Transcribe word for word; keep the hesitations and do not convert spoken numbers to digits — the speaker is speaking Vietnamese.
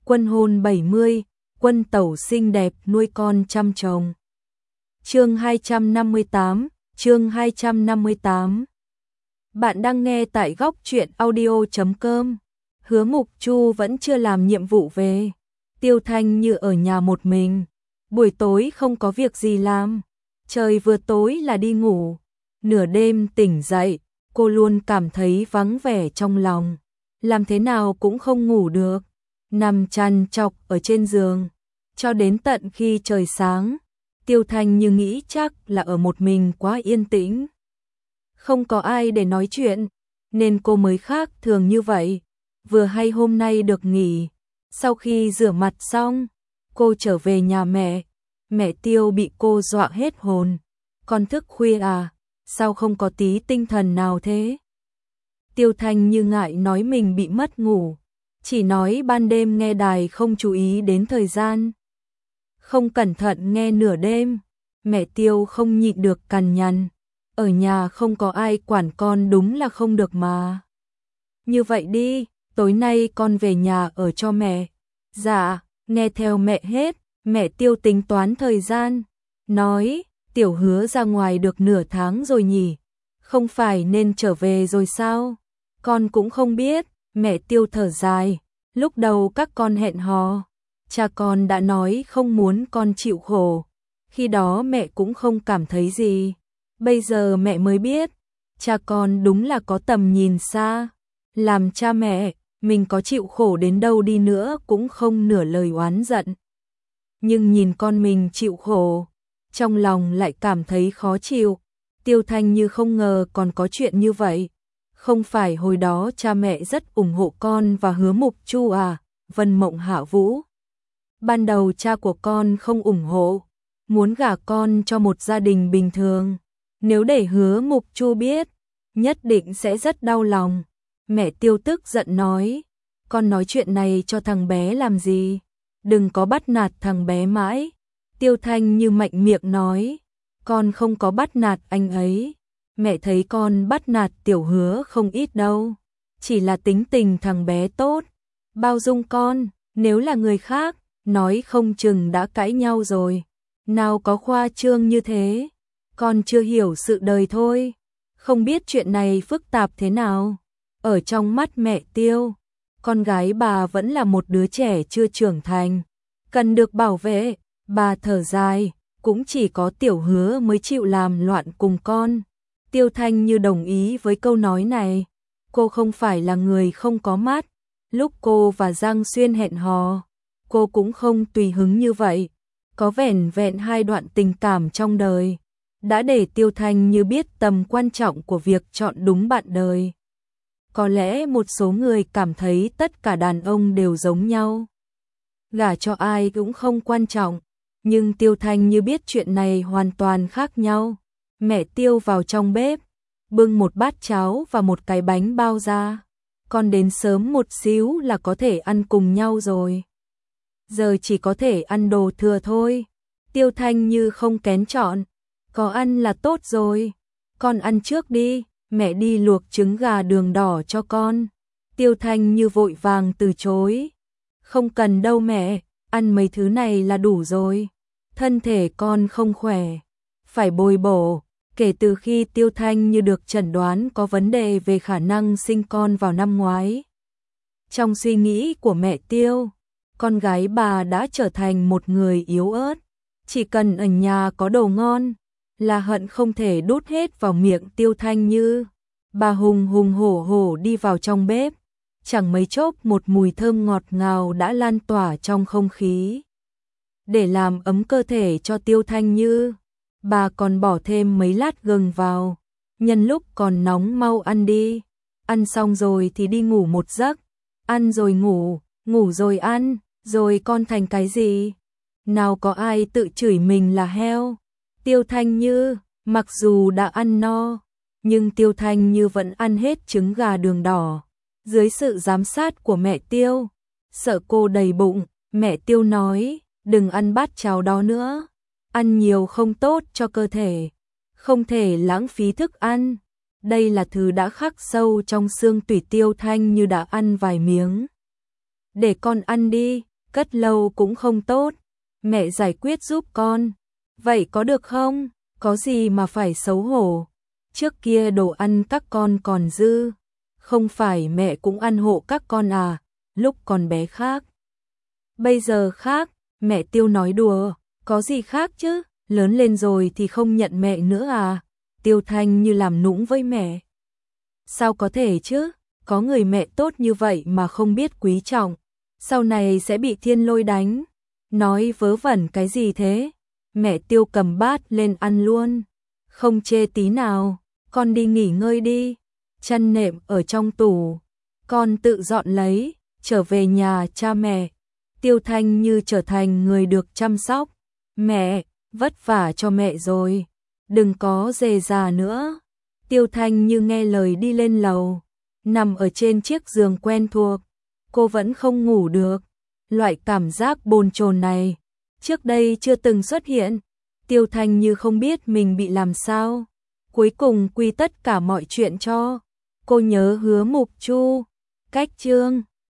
Quân hôn bảy mươi, quân tẩu xinh đẹp nuôi con trăm chồng. Chương hai trăm năm mươi tám, chương hai trăm năm mươi tám. Bạn đang nghe tại góc truyện audio chấm com. Hứa Mục Chu vẫn chưa làm nhiệm vụ về. Tiêu Thanh Như ở nhà một mình. Buổi tối không có việc gì làm. Trời vừa tối là đi ngủ. Nửa đêm tỉnh dậy, cô luôn cảm thấy vắng vẻ trong lòng. Làm thế nào cũng không ngủ được. Nằm chằn chọc ở trên giường. Cho đến tận khi trời sáng. Tiêu Thanh Như nghĩ chắc là ở một mình quá yên tĩnh. Không có ai để nói chuyện, nên cô mới khác thường như vậy. Vừa hay hôm nay được nghỉ. Sau khi rửa mặt xong, cô trở về nhà mẹ. Mẹ Tiêu bị cô dọa hết hồn. Con thức khuya à? Sao không có tí tinh thần nào thế? Tiêu Thanh Như ngại nói mình bị mất ngủ. Chỉ nói ban đêm nghe đài không chú ý đến thời gian. Không cẩn thận nghe nửa đêm. Mẹ Tiêu không nhịn được cằn nhằn. Ở nhà không có ai quản con đúng là không được mà. Như vậy đi, tối nay con về nhà ở cho mẹ. Dạ, nghe theo mẹ hết. Mẹ Tiêu tính toán thời gian. Nói, Tiểu Hứa ra ngoài được nửa tháng rồi nhỉ. Không phải nên trở về rồi sao? Con cũng không biết. Mẹ Tiêu thở dài. Lúc đầu các con hẹn hò, cha con đã nói không muốn con chịu khổ. Khi đó mẹ cũng không cảm thấy gì. Bây giờ mẹ mới biết, cha con đúng là có tầm nhìn xa. Làm cha mẹ, mình có chịu khổ đến đâu đi nữa cũng không nửa lời oán giận. Nhưng nhìn con mình chịu khổ, trong lòng lại cảm thấy khó chịu. Tiêu Thanh Như không ngờ còn có chuyện như vậy. Không phải hồi đó cha mẹ rất ủng hộ con và Hứa Mục Chu à? Vân Mộng Hạ Vũ. Ban đầu cha của con không ủng hộ, muốn gả con cho một gia đình bình thường. Nếu để Hứa Mục Chu biết, nhất định sẽ rất đau lòng. Mẹ Tiêu tức giận nói, con nói chuyện này cho thằng bé làm gì? Đừng có bắt nạt thằng bé mãi. Tiêu Thanh Như mạnh miệng nói, con không có bắt nạt anh ấy. Mẹ thấy con bắt nạt Tiểu Hứa không ít đâu. Chỉ là tính tình thằng bé tốt, bao dung con. Nếu là người khác, nói không chừng đã cãi nhau rồi. Nào có khoa trương như thế. Con chưa hiểu sự đời thôi. Không biết chuyện này phức tạp thế nào. Ở trong mắt mẹ Tiêu, con gái bà vẫn là một đứa trẻ chưa trưởng thành, cần được bảo vệ. Bà thở dài, cũng chỉ có Tiểu Hứa mới chịu làm loạn cùng con. Tiêu Thanh Như đồng ý với câu nói này. Cô không phải là người không có mắt. Lúc cô và Giang Xuyên hẹn hò, cô cũng không tùy hứng như vậy. Có vẻn vẹn hai đoạn tình cảm trong đời, đã để Tiêu Thanh Như biết tầm quan trọng của việc chọn đúng bạn đời. Có lẽ một số người cảm thấy tất cả đàn ông đều giống nhau, gả cho ai cũng không quan trọng. Nhưng Tiêu Thanh Như biết chuyện này hoàn toàn khác nhau. Mẹ Tiêu vào trong bếp, bưng một bát cháo và một cái bánh bao ra. Con đến sớm một xíu là có thể ăn cùng nhau rồi. Giờ chỉ có thể ăn đồ thừa thôi. Tiêu Thanh Như không kén chọn. Có ăn là tốt rồi. Con ăn trước đi, mẹ đi luộc trứng gà đường đỏ cho con. Tiêu Thanh Như vội vàng từ chối. Không cần đâu mẹ, ăn mấy thứ này là đủ rồi. Thân thể con không khỏe, phải bồi bổ. Kể từ khi Tiêu Thanh Như được chẩn đoán có vấn đề về khả năng sinh con vào năm ngoái, trong suy nghĩ của mẹ Tiêu, con gái bà đã trở thành một người yếu ớt. Chỉ cần ở nhà có đồ ngon là hận không thể đút hết vào miệng Tiêu Thanh Như. Bà hùng hùng hổ hổ đi vào trong bếp. Chẳng mấy chốc một mùi thơm ngọt ngào đã lan tỏa trong không khí. Để làm ấm cơ thể cho Tiêu Thanh Như, bà còn bỏ thêm mấy lát gừng vào. Nhân lúc còn nóng mau ăn đi. Ăn xong rồi thì đi ngủ một giấc. Ăn rồi ngủ, ngủ rồi ăn, rồi con thành cái gì? Nào có ai tự chửi mình là heo. Tiêu Thanh Như, mặc dù đã ăn no, nhưng Tiêu Thanh Như vẫn ăn hết trứng gà đường đỏ. Dưới sự giám sát của mẹ Tiêu, sợ cô đầy bụng, mẹ Tiêu nói, đừng ăn bát cháo đó nữa. Ăn nhiều không tốt cho cơ thể, không thể lãng phí thức ăn. Đây là thứ đã khắc sâu trong xương tủy. Tiêu Thanh Như đã ăn vài miếng. Để con ăn đi, cất lâu cũng không tốt, mẹ giải quyết giúp con. Vậy có được không? Có gì mà phải xấu hổ? Trước kia đồ ăn các con còn dư, không phải mẹ cũng ăn hộ các con à, lúc còn bé khác. Bây giờ khác, mẹ Tiêu nói đùa, có gì khác chứ, lớn lên rồi thì không nhận mẹ nữa à? Tiêu Thanh như làm nũng với mẹ. Sao có thể chứ, có người mẹ tốt như vậy mà không biết quý trọng, sau này sẽ bị Thiên Lôi đánh. Nói vớ vẩn cái gì thế? Mẹ Tiêu cầm bát lên ăn luôn, không chê tí nào, con đi nghỉ ngơi đi, chăn nệm ở trong tủ, con tự dọn lấy, trở về nhà cha mẹ. Tiêu Thanh như trở thành người được chăm sóc. Mẹ, vất vả cho mẹ rồi, đừng có dề già nữa. Tiêu Thanh như nghe lời đi lên lầu, nằm ở trên chiếc giường quen thuộc, cô vẫn không ngủ được. Loại cảm giác bồn chồn này, trước đây chưa từng xuất hiện. Tiêu Thanh như không biết mình bị làm sao, cuối cùng quy tất cả mọi chuyện cho. Cô nhớ Hứa Mục Chu, cách chương